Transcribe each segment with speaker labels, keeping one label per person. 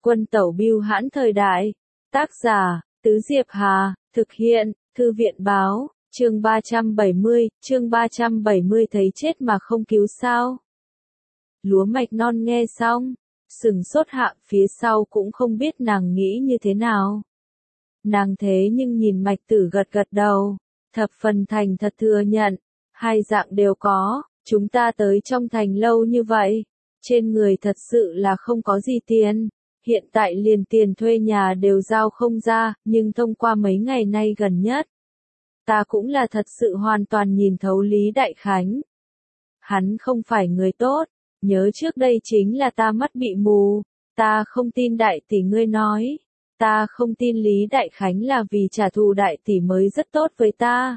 Speaker 1: Quân tẩu bưu hãn thời đại. Tác giả, Tứ Diệp Hà, thực hiện, Thư viện báo, chương 370 thấy chết mà không cứu sao. Lúa mạch non nghe xong, sừng sốt hạ, phía sau cũng không biết nàng nghĩ như thế nào. Nàng thế nhưng nhìn Mạch Tử gật gật đầu, thập phần thành thật thừa nhận, hai dạng đều có, chúng ta tới trong thành lâu như vậy, trên người thật sự là không có gì tiền, hiện tại liền tiền thuê nhà đều giao không ra, nhưng thông qua mấy ngày nay gần nhất, ta cũng là thật sự hoàn toàn nhìn thấu Lý Đại Khánh. Hắn không phải người tốt, nhớ trước đây chính là ta mắt bị mù, ta không tin đại tỷ ngươi nói. Ta không tin Lý Đại Khánh là vì trả thù đại tỷ mới rất tốt với ta.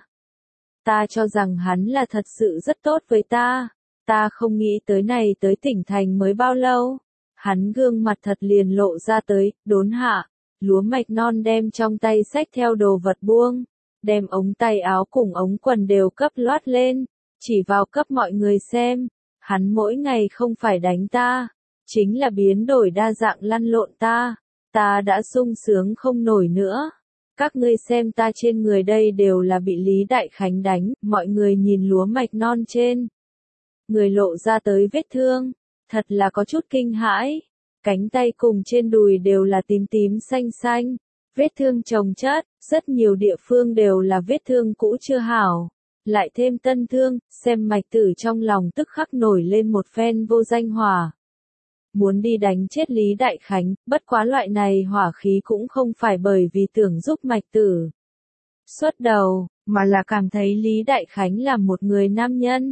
Speaker 1: Ta cho rằng hắn là thật sự rất tốt với ta. Ta không nghĩ tới này tới tỉnh thành mới bao lâu. Hắn gương mặt thật liền lộ ra tới, đốn hạ. Lúa mạch non đem trong tay xách theo đồ vật buông. Đem ống tay áo cùng ống quần đều cấp loát lên. Chỉ vào cấp mọi người xem. Hắn mỗi ngày không phải đánh ta. Chính là biến đổi đa dạng lăn lộn ta. Ta đã sung sướng không nổi nữa. Các ngươi xem ta trên người đây đều là bị Lý Đại Khánh đánh, mọi người nhìn lúa mạch non trên. Người lộ ra tới vết thương, thật là có chút kinh hãi. Cánh tay cùng trên đùi đều là tím tím xanh xanh, vết thương chồng chất, rất nhiều địa phương đều là vết thương cũ chưa hảo. Lại thêm tân thương, xem Mạch Tử trong lòng tức khắc nổi lên một phen vô danh hỏa. Muốn đi đánh chết Lý Đại Khánh, bất quá loại này hỏa khí cũng không phải bởi vì tưởng giúp Mạch Tử xuất đầu, mà là cảm thấy Lý Đại Khánh là một người nam nhân.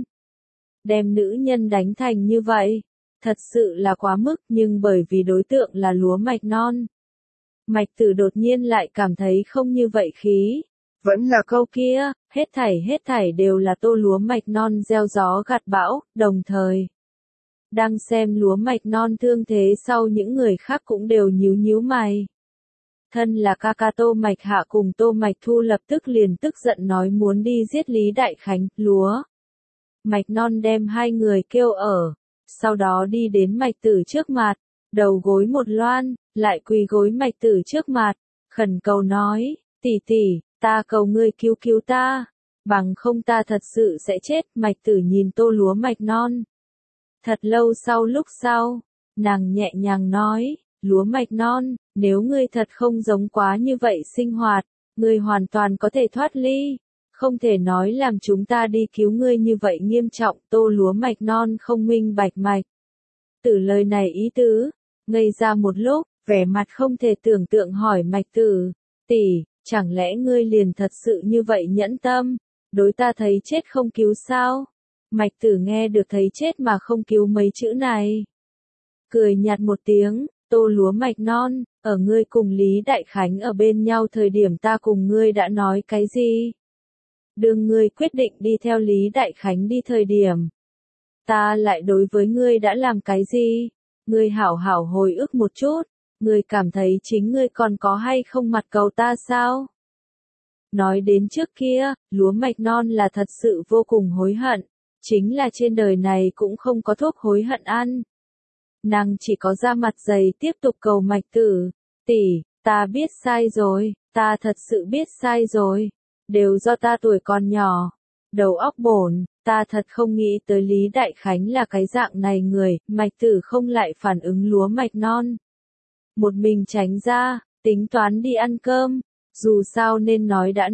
Speaker 1: Đem nữ nhân đánh thành như vậy, thật sự là quá mức, nhưng bởi vì đối tượng là lúa mạch non. Mạch Tử đột nhiên lại cảm thấy không như vậy khí. Vẫn là câu kia, hết thảy đều là tô lúa mạch non gieo gió gặt bão, đồng thời. Đang xem lúa mạch non thương thế sau những người khác cũng đều nhíu nhíu mày. Thân là ca ca Tô Mạch Hạ cùng Tô Mạch Thu lập tức liền tức giận nói muốn đi giết Lý Đại Khánh, lúa. Mạch non đem hai người kêu ở, sau đó đi đến Mạch Tử trước mặt, đầu gối một loan, lại quỳ gối Mạch Tử trước mặt, khẩn cầu nói, tỷ tỷ, ta cầu ngươi cứu cứu ta, bằng không ta thật sự sẽ chết. Mạch Tử nhìn tô lúa mạch non. Thật lâu sau lúc sau, nàng nhẹ nhàng nói, lúa mạch non, nếu ngươi thật không giống quá như vậy sinh hoạt, ngươi hoàn toàn có thể thoát ly, không thể nói làm chúng ta đi cứu ngươi như vậy nghiêm trọng. Tô lúa mạch non không minh bạch Mạch Tử lời này ý tứ, ngây ra một lúc, vẻ mặt không thể tưởng tượng hỏi Mạch Tử, tỷ, chẳng lẽ ngươi liền thật sự như vậy nhẫn tâm, đối ta thấy chết không cứu sao? Mạch Tử nghe được thấy chết mà không cứu mấy chữ này. Cười nhạt một tiếng, tô lúa mạch non, ở ngươi cùng Lý Đại Khánh ở bên nhau thời điểm ta cùng ngươi đã nói cái gì? Đương ngươi quyết định đi theo Lý Đại Khánh đi thời điểm. Ta lại đối với ngươi đã làm cái gì? Ngươi hảo hảo hồi ức một chút, ngươi cảm thấy chính ngươi còn có hay không mặt cầu ta sao? Nói đến trước kia, lúa mạch non là thật sự vô cùng hối hận. Chính là trên đời này cũng không có thuốc hối hận ăn. Nàng chỉ có ra mặt dày tiếp tục cầu Mạch Tử, tỷ, ta biết sai rồi, ta thật sự biết sai rồi, đều do ta tuổi còn nhỏ, đầu óc bổn, ta thật không nghĩ tới Lý Đại Khánh là cái dạng này người. Mạch Tử không lại phản ứng lúa mạch non. Một mình tránh ra, tính toán đi ăn cơm, dù sao nên nói đã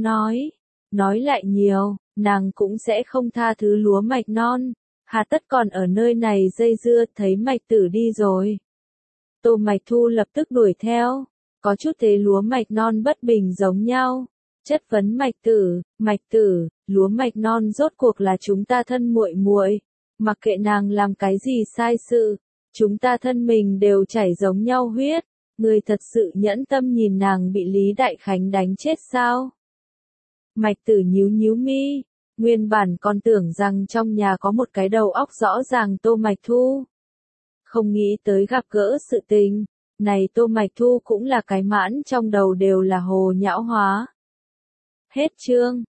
Speaker 1: nói lại nhiều. Nàng cũng sẽ không tha thứ lúa mạch non, hà tất còn ở nơi này dây dưa. Thấy Mạch Tử đi rồi, Tô Mạch Thu lập tức đuổi theo, có chút thế lúa mạch non bất bình giống nhau, chất vấn Mạch Tử, lúa mạch non rốt cuộc là chúng ta thân muội muội, mặc kệ nàng làm cái gì sai sự, chúng ta thân mình đều chảy giống nhau huyết, người thật sự nhẫn tâm nhìn nàng bị Lý Đại Khánh đánh chết sao? Mạch Tử nhíu nhíu mi, nguyên bản còn tưởng rằng trong nhà có một cái đầu óc rõ ràng Tô Mạch Thu. Không nghĩ tới gặp gỡ sự tình, này Tô Mạch Thu cũng là cái mãn trong đầu đều là hồ nhão hóa. Hết chương.